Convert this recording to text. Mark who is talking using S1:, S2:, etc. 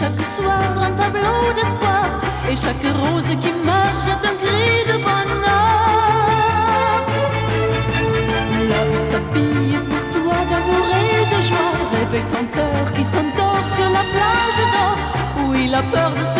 S1: chaque soir un tableau d'espoir, et chaque rose qui meurt jette un cri de bonheur. La vie s'habille pour toi d'amour et de joie, réveille ton cœur qui s'endort sur la plage d'or. Oui, la peur de